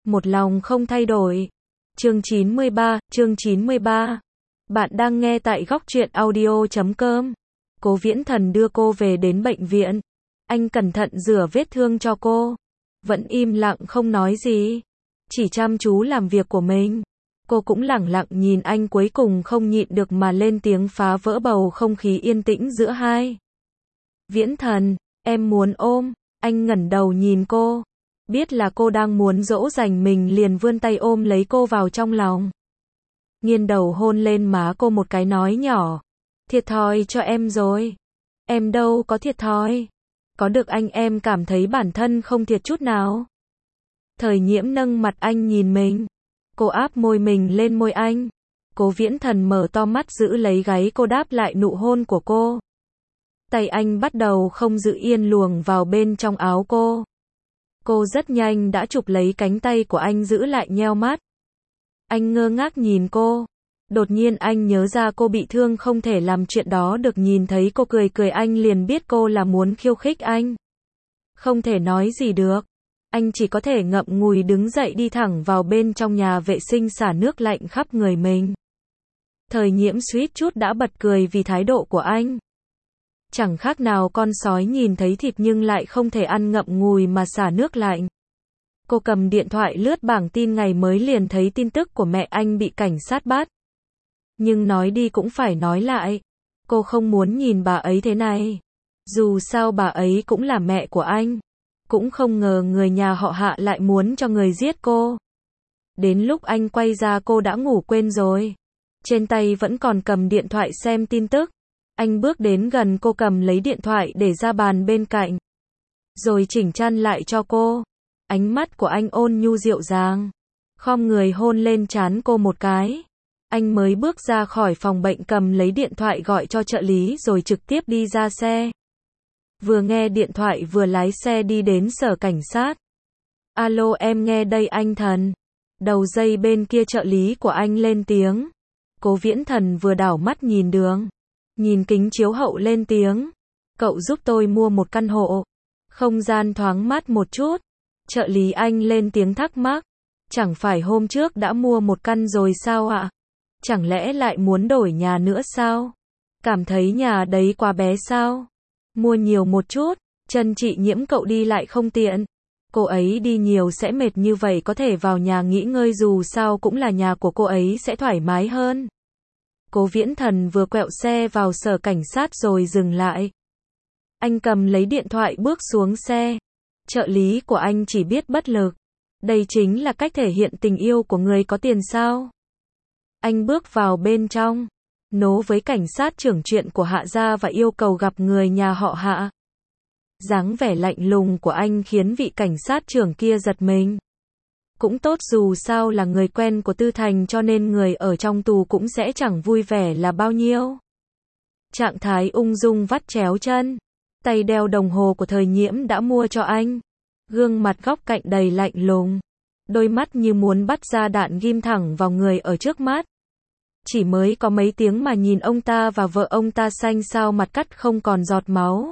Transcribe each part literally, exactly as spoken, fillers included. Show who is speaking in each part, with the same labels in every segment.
Speaker 1: một lòng không thay đổi. Chương chín mươi ba, chương chín mươi ba. Bạn đang nghe tại góc truyện audio chấm com. Cố Viễn Thần đưa cô về đến bệnh viện. Anh cẩn thận rửa vết thương cho cô. Vẫn im lặng không nói gì. Chỉ chăm chú làm việc của mình. Cô cũng lẳng lặng nhìn anh, cuối cùng không nhịn được mà lên tiếng phá vỡ bầu không khí yên tĩnh giữa hai. Viễn Thần, em muốn ôm. Anh ngẩng đầu nhìn cô. Biết là cô đang muốn dỗ dành mình, liền vươn tay ôm lấy cô vào trong lòng. Nghiêng đầu hôn lên má cô một cái, nói nhỏ. Thiệt thòi cho em rồi. Em đâu có thiệt thòi. Có được anh em cảm thấy bản thân không thiệt chút nào. Thời Nhiễm nâng mặt anh nhìn mình. Cô áp môi mình lên môi anh. Cố Viễn Thần mở to mắt giữ lấy gáy cô, đáp lại nụ hôn của cô. Tay anh bắt đầu không giữ yên luồn vào bên trong áo cô. Cô rất nhanh đã chụp lấy cánh tay của anh, giữ lại, nheo mắt. Anh ngơ ngác nhìn cô. Đột nhiên anh nhớ ra cô bị thương không thể làm chuyện đó được, nhìn thấy cô cười cười anh liền biết cô là muốn khiêu khích anh. Không thể nói gì được. Anh chỉ có thể ngậm ngùi đứng dậy đi thẳng vào bên trong nhà vệ sinh xả nước lạnh khắp người mình. Thời Nhiễm suýt chút đã bật cười vì thái độ của anh. Chẳng khác nào con sói nhìn thấy thịt nhưng lại không thể ăn, ngậm ngùi mà xả nước lạnh. Cô cầm điện thoại lướt bảng tin ngày mới, liền thấy tin tức của mẹ anh bị cảnh sát bắt. Nhưng nói đi cũng phải nói lại. Cô không muốn nhìn bà ấy thế này. Dù sao bà ấy cũng là mẹ của anh. Cũng không ngờ người nhà họ Hạ lại muốn cho người giết cô. Đến lúc anh quay ra cô đã ngủ quên rồi. Trên tay vẫn còn cầm điện thoại xem tin tức. Anh bước đến gần cô, cầm lấy điện thoại để ra bàn bên cạnh. Rồi chỉnh chăn lại cho cô. Ánh mắt của anh ôn nhu dịu dàng. Khom người hôn lên trán cô một cái. Anh mới bước ra khỏi phòng bệnh, cầm lấy điện thoại gọi cho trợ lý rồi trực tiếp đi ra xe. Vừa nghe điện thoại vừa lái xe đi đến sở cảnh sát. Alo, em nghe đây anh Thần. Đầu dây bên kia trợ lý của anh lên tiếng. Cố Viễn Thần vừa đảo mắt nhìn đường. Nhìn kính chiếu hậu lên tiếng. Cậu giúp tôi mua một căn hộ. Không gian thoáng mát một chút. Trợ lý anh lên tiếng thắc mắc. Chẳng phải hôm trước đã mua một căn rồi sao ạ? Chẳng lẽ lại muốn đổi nhà nữa sao? Cảm thấy nhà đấy quá bé sao? Mua nhiều một chút. Chân chị Nhiễm cậu đi lại không tiện. Cô ấy đi nhiều sẽ mệt, như vậy có thể vào nhà nghỉ ngơi, dù sao cũng là nhà của cô ấy, sẽ thoải mái hơn. Cố Viễn Thần vừa quẹo xe vào sở cảnh sát rồi dừng lại. Anh cầm lấy điện thoại bước xuống xe. Trợ lý của anh chỉ biết bất lực. Đây chính là cách thể hiện tình yêu của người có tiền sao? Anh bước vào bên trong. Nố với cảnh sát trưởng chuyện của Hạ gia và yêu cầu gặp người nhà họ Hạ. Dáng vẻ lạnh lùng của anh khiến vị cảnh sát trưởng kia giật mình. Cũng tốt, dù sao là người quen của Tư Thành cho nên người ở trong tù cũng sẽ chẳng vui vẻ là bao nhiêu. Trạng thái ung dung vắt chéo chân. Tay đeo đồng hồ của Thời Nhiễm đã mua cho anh. Gương mặt góc cạnh đầy lạnh lùng. Đôi mắt như muốn bắt ra đạn ghim thẳng vào người ở trước mắt. Chỉ mới có mấy tiếng mà nhìn ông ta và vợ ông ta xanh xao mặt, cắt không còn giọt máu.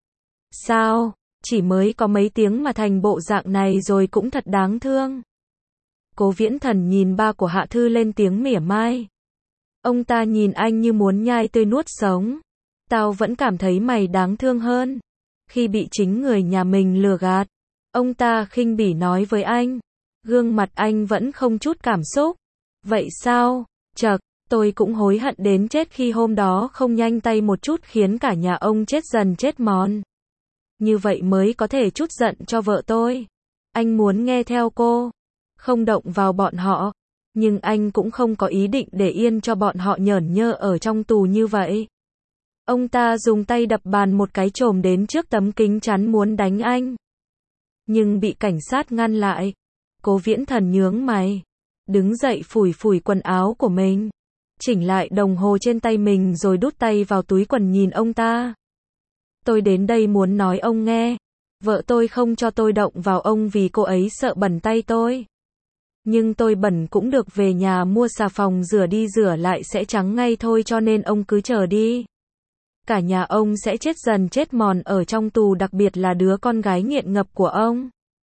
Speaker 1: Sao? Chỉ mới có mấy tiếng mà thành bộ dạng này rồi, cũng thật đáng thương. Cố Viễn Thần nhìn ba của Hạ Thư lên tiếng mỉa mai. Ông ta nhìn anh như muốn nhai tươi nuốt sống. Tao vẫn cảm thấy mày đáng thương hơn. Khi bị chính người nhà mình lừa gạt. Ông ta khinh bỉ nói với anh. Gương mặt anh vẫn không chút cảm xúc. Vậy sao? Chậc, tôi cũng hối hận đến chết khi hôm đó không nhanh tay một chút, khiến cả nhà ông chết dần chết mòn. Như vậy mới có thể trút giận cho vợ tôi. Anh muốn nghe theo cô. Không động vào bọn họ. Nhưng anh cũng không có ý định để yên cho bọn họ nhởn nhơ ở trong tù như vậy. Ông ta dùng tay đập bàn một cái, chồm đến trước tấm kính chắn muốn đánh anh. Nhưng bị cảnh sát ngăn lại. Cố Viễn Thần nhướng mày. Đứng dậy phủi phủi quần áo của mình. Chỉnh lại đồng hồ trên tay mình rồi đút tay vào túi quần nhìn ông ta. Tôi đến đây muốn nói ông nghe. Vợ tôi không cho tôi động vào ông vì cô ấy sợ bẩn tay tôi. Nhưng tôi bẩn cũng được, về nhà mua xà phòng rửa đi rửa lại sẽ trắng ngay thôi, cho nên ông cứ chờ đi. Cả nhà ông sẽ chết dần chết mòn ở trong tù, đặc biệt là đứa con gái nghiện ngập của ông.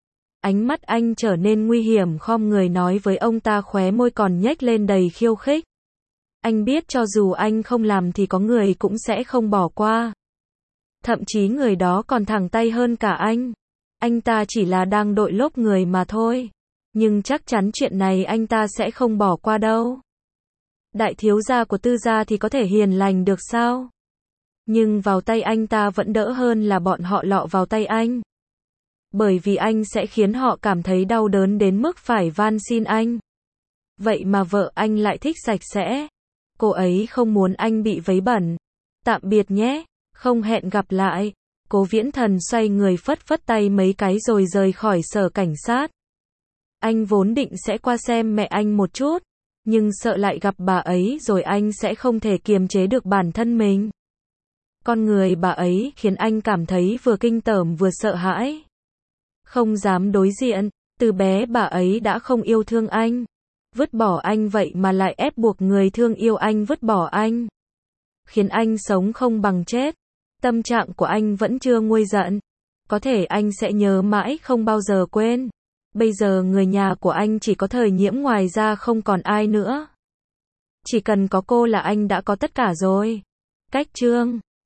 Speaker 1: Ánh mắt anh trở nên nguy hiểm, khom người nói với ông ta, khóe môi còn nhếch lên đầy khiêu khích. Anh biết cho dù anh không làm thì có người cũng sẽ không bỏ qua. Thậm chí người đó còn thẳng tay hơn cả anh. Anh ta chỉ là đang đội lốt người mà thôi. Nhưng chắc chắn chuyện này anh ta sẽ không bỏ qua đâu. Đại thiếu gia của Tư gia thì có thể hiền lành được sao? Nhưng vào tay anh ta vẫn đỡ hơn là bọn họ lọ vào tay anh. Bởi vì anh sẽ khiến họ cảm thấy đau đớn đến mức phải van xin anh. Vậy mà vợ anh lại thích sạch sẽ. Cô ấy không muốn anh bị vấy bẩn. Tạm biệt nhé, không hẹn gặp lại. Cố Viễn Thần xoay người phất phất tay mấy cái rồi rời khỏi sở cảnh sát. Anh vốn định sẽ qua xem mẹ anh một chút, nhưng sợ lại gặp bà ấy rồi anh sẽ không thể kiềm chế được bản thân mình. Con người bà ấy khiến anh cảm thấy vừa kinh tởm vừa sợ hãi. Không dám đối diện, từ bé bà ấy đã không yêu thương anh. Vứt bỏ anh vậy mà lại ép buộc người thương yêu anh vứt bỏ anh. Khiến anh sống không bằng chết. Tâm trạng của anh vẫn chưa nguôi giận. Có thể anh sẽ nhớ mãi không bao giờ quên. Bây giờ người nhà của anh chỉ có Thời Nhiễm, ngoài ra không còn ai nữa. Chỉ cần có cô là anh đã có tất cả rồi. Cách chương